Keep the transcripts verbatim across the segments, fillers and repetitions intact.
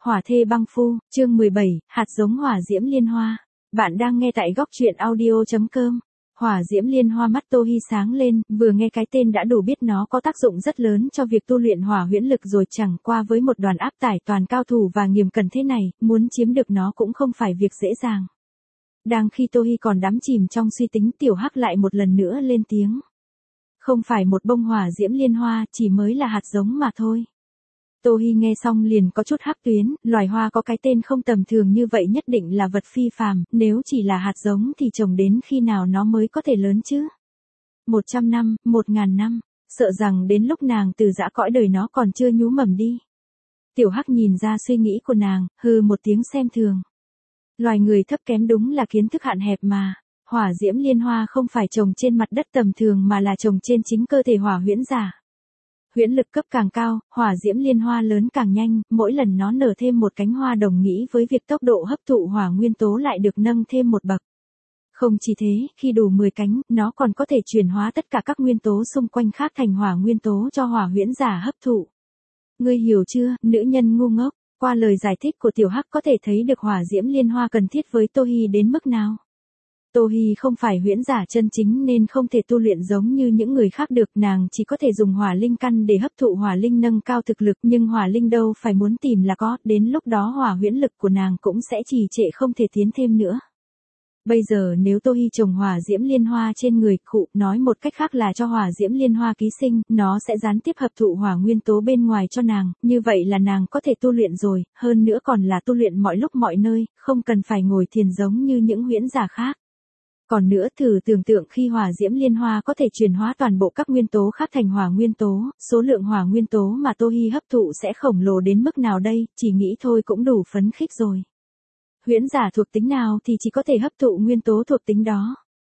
Hỏa thê băng phu, chương mười bảy, hạt giống hỏa diễm liên hoa. Bạn đang nghe tại góc truyện audio chấm com. Hỏa diễm liên hoa mắt Tô Hi sáng lên, vừa nghe cái tên đã đủ biết nó có tác dụng rất lớn cho việc tu luyện hỏa huyễn lực rồi, chẳng qua với một đoàn áp tải toàn cao thủ và nghiêm cẩn thế này, muốn chiếm được nó cũng không phải việc dễ dàng. Đang khi Tô Hi còn đắm chìm trong suy tính, Tiểu Hắc lại một lần nữa lên tiếng. Không phải một bông hỏa diễm liên hoa, chỉ mới là hạt giống mà thôi. Tô Hi nghe xong liền có chút hắc tuyến, loài hoa có cái tên không tầm thường như vậy nhất định là vật phi phàm, nếu chỉ là hạt giống thì trồng đến khi nào nó mới có thể lớn chứ? Một trăm năm, một ngàn năm, sợ rằng đến lúc nàng từ giã cõi đời nó còn chưa nhú mầm đi. Tiểu Hắc nhìn ra suy nghĩ của nàng, hừ một tiếng xem thường. Loài người thấp kém đúng là kiến thức hạn hẹp mà. Hỏa diễm liên hoa không phải trồng trên mặt đất tầm thường mà là trồng trên chính cơ thể hỏa huyễn giả. Huyễn lực cấp càng cao, hỏa diễm liên hoa lớn càng nhanh, mỗi lần nó nở thêm một cánh hoa đồng nghĩa với việc tốc độ hấp thụ hỏa nguyên tố lại được nâng thêm một bậc. Không chỉ thế, khi đủ mười cánh, nó còn có thể chuyển hóa tất cả các nguyên tố xung quanh khác thành hỏa nguyên tố cho hỏa huyễn giả hấp thụ. Ngươi hiểu chưa, nữ nhân ngu ngốc? Qua lời giải thích của Tiểu Hắc có thể thấy được hỏa diễm liên hoa cần thiết với Tô Hi đến mức nào. Tô Hi không phải huyễn giả chân chính nên không thể tu luyện giống như những người khác được, nàng chỉ có thể dùng hỏa linh căn để hấp thụ hỏa linh nâng cao thực lực, nhưng hỏa linh đâu phải muốn tìm là có, đến lúc đó hỏa huyễn lực của nàng cũng sẽ trì trệ không thể tiến thêm nữa. Bây giờ nếu Tô Hi trồng hỏa diễm liên hoa trên người, cụ nói một cách khác là cho hỏa diễm liên hoa ký sinh, nó sẽ gián tiếp hấp thụ hỏa nguyên tố bên ngoài cho nàng, như vậy là nàng có thể tu luyện rồi, hơn nữa còn là tu luyện mọi lúc mọi nơi, không cần phải ngồi thiền giống như những huyễn giả khác. Còn nữa, thử tưởng tượng khi hỏa diễm liên hoa có thể chuyển hóa toàn bộ các nguyên tố khác thành hỏa nguyên tố, số lượng hỏa nguyên tố mà Tô Hi hấp thụ sẽ khổng lồ đến mức nào đây, chỉ nghĩ thôi cũng đủ phấn khích rồi. Huyễn giả thuộc tính nào thì chỉ có thể hấp thụ nguyên tố thuộc tính đó.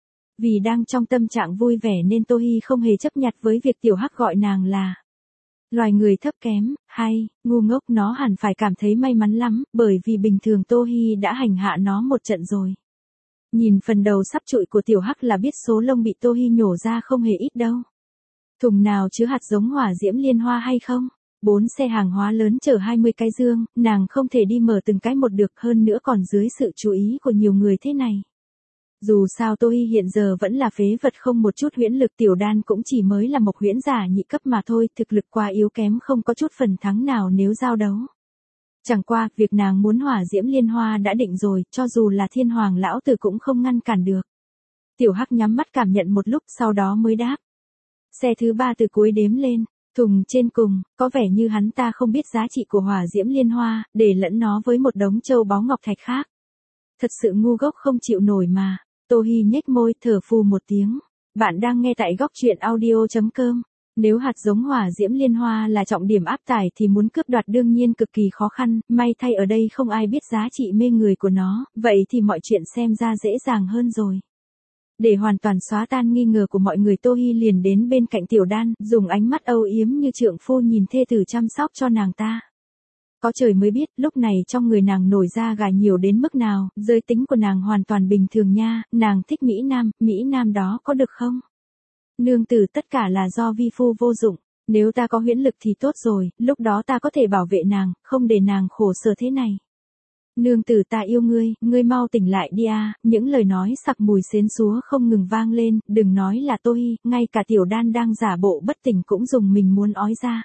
Vì đang trong tâm trạng vui vẻ nên Tô Hi không hề chấp nhặt với việc Tiểu Hắc gọi nàng là loài người thấp kém, hay, ngu ngốc, nó hẳn phải cảm thấy may mắn lắm, bởi vì bình thường Tô Hi đã hành hạ nó một trận rồi. Nhìn phần đầu sắp trụi của Tiểu Hắc là biết số lông bị Tô Hi nhổ ra không hề ít đâu. Thùng nào chứa hạt giống hỏa diễm liên hoa hay không? Bốn xe hàng hóa lớn chở hai mươi cái dương, nàng không thể đi mở từng cái một được, hơn nữa còn dưới sự chú ý của nhiều người thế này. Dù sao Tô Hi hiện giờ vẫn là phế vật không một chút huyễn lực, Tiểu Đan cũng chỉ mới là một huyễn giả nhị cấp mà thôi, thực lực quá yếu kém, không có chút phần thắng nào nếu giao đấu. Chẳng qua, việc nàng muốn hỏa diễm liên hoa đã định rồi, cho dù là thiên hoàng lão tử cũng không ngăn cản được. Tiểu Hắc nhắm mắt cảm nhận một lúc, sau đó mới đáp. Xe thứ ba từ cuối đếm lên, thùng trên cùng, có vẻ như hắn ta không biết giá trị của hỏa diễm liên hoa, để lẫn nó với một đống châu báu ngọc thạch khác. Thật sự ngu gốc không chịu nổi mà. Tô Hi nhếch môi, thở phù một tiếng. Bạn đang nghe tại góc truyện audio chấm com. Nếu hạt giống hỏa diễm liên hoa là trọng điểm áp tải thì muốn cướp đoạt đương nhiên cực kỳ khó khăn, may thay ở đây không ai biết giá trị mê người của nó, vậy thì mọi chuyện xem ra dễ dàng hơn rồi. Để hoàn toàn xóa tan nghi ngờ của mọi người, Tô Hi liền đến bên cạnh Tiểu Đan, dùng ánh mắt âu yếm như trượng phu nhìn thê tử chăm sóc cho nàng ta. Có trời mới biết, lúc này trong người nàng nổi ra gà nhiều đến mức nào, giới tính của nàng hoàn toàn bình thường nha, nàng thích Mỹ Nam, Mỹ Nam đó có được không? Nương tử, tất cả là do vi phu vô dụng, nếu ta có huyễn lực thì tốt rồi, lúc đó ta có thể bảo vệ nàng, không để nàng khổ sở thế này. Nương tử, ta yêu ngươi, ngươi mau tỉnh lại đi a. Những lời nói sặc mùi xến xúa không ngừng vang lên, đừng nói là Tô Hi, ngay cả Tiểu Đan đang giả bộ bất tỉnh cũng dùng mình muốn ói ra.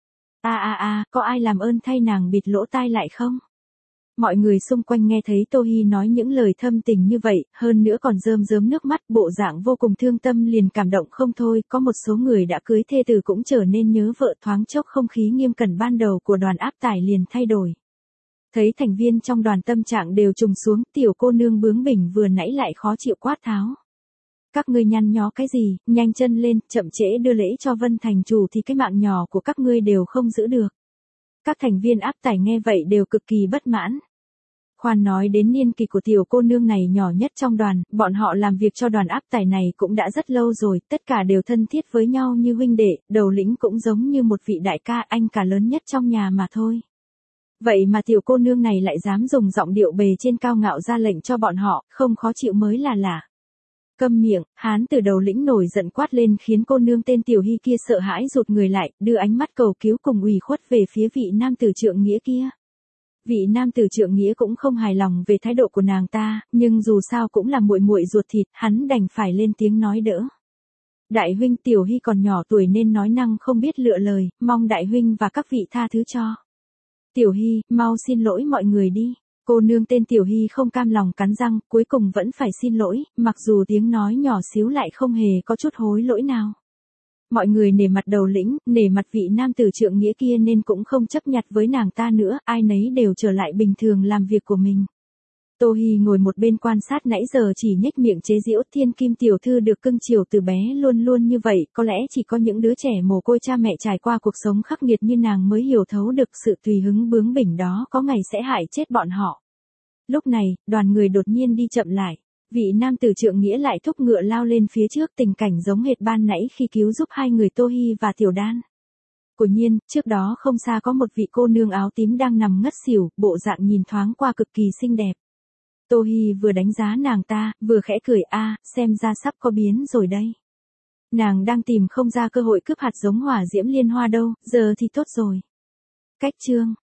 A a a, có ai làm ơn thay nàng bịt lỗ tai lại không? Mọi người xung quanh nghe thấy Tô Hi nói những lời thâm tình như vậy, hơn nữa còn rơm rớm nước mắt, bộ dạng vô cùng thương tâm, liền cảm động không thôi, có một số người đã cưới thê tử cũng trở nên nhớ vợ, thoáng chốc không khí nghiêm cẩn ban đầu của đoàn áp tải liền thay đổi. Thấy thành viên trong đoàn tâm trạng đều trùng xuống, tiểu cô nương bướng bỉnh vừa nãy lại khó chịu quát tháo. Các ngươi nhăn nhó cái gì, nhanh chân lên, chậm trễ đưa lễ cho Vân thành chủ thì cái mạng nhỏ của các ngươi đều không giữ được. Các thành viên áp tải nghe vậy đều cực kỳ bất mãn. Khoan nói đến niên kỷ của tiểu cô nương này nhỏ nhất trong đoàn, bọn họ làm việc cho đoàn áp tải này cũng đã rất lâu rồi, tất cả đều thân thiết với nhau như huynh đệ, đầu lĩnh cũng giống như một vị đại ca, anh cả lớn nhất trong nhà mà thôi. Vậy mà tiểu cô nương này lại dám dùng giọng điệu bề trên cao ngạo ra lệnh cho bọn họ, không khó chịu mới là lạ. Câm miệng, hán từ đầu lĩnh nổi giận quát lên khiến cô nương tên Tiểu Hi kia sợ hãi rụt người lại, đưa ánh mắt cầu cứu cùng ủy khuất về phía vị nam tử trượng nghĩa kia. Vị nam tử trượng nghĩa cũng không hài lòng về thái độ của nàng ta, nhưng dù sao cũng là muội muội ruột thịt, hắn đành phải lên tiếng nói đỡ. Đại huynh, Tiểu Hy còn nhỏ tuổi nên nói năng không biết lựa lời, mong đại huynh và các vị tha thứ cho. Tiểu Hy, mau xin lỗi mọi người đi. Cô nương tên Tiểu Hy không cam lòng cắn răng, cuối cùng vẫn phải xin lỗi, mặc dù tiếng nói nhỏ xíu lại không hề có chút hối lỗi nào. Mọi người nể mặt đầu lĩnh, nể mặt vị nam tử trượng nghĩa kia nên cũng không chấp nhặt với nàng ta nữa, ai nấy đều trở lại bình thường làm việc của mình. Tô Hi ngồi một bên quan sát nãy giờ chỉ nhếch miệng chế giễu thiên kim tiểu thư được cưng chiều từ bé luôn luôn như vậy, có lẽ chỉ có những đứa trẻ mồ côi cha mẹ trải qua cuộc sống khắc nghiệt như nàng mới hiểu thấu được sự tùy hứng bướng bỉnh đó có ngày sẽ hại chết bọn họ. Lúc này, đoàn người đột nhiên đi chậm lại. Vị nam tử trượng nghĩa lại thúc ngựa lao lên phía trước, tình cảnh giống hệt ban nãy khi cứu giúp hai người Tô Hi và Tiểu Đan. Quả nhiên, trước đó không xa có một vị cô nương áo tím đang nằm ngất xỉu, bộ dạng nhìn thoáng qua cực kỳ xinh đẹp. Tô Hi vừa đánh giá nàng ta, vừa khẽ cười a, xem ra sắp có biến rồi đây. Nàng đang tìm không ra cơ hội cướp hạt giống hỏa diễm liên hoa đâu, giờ thì tốt rồi. Cách chương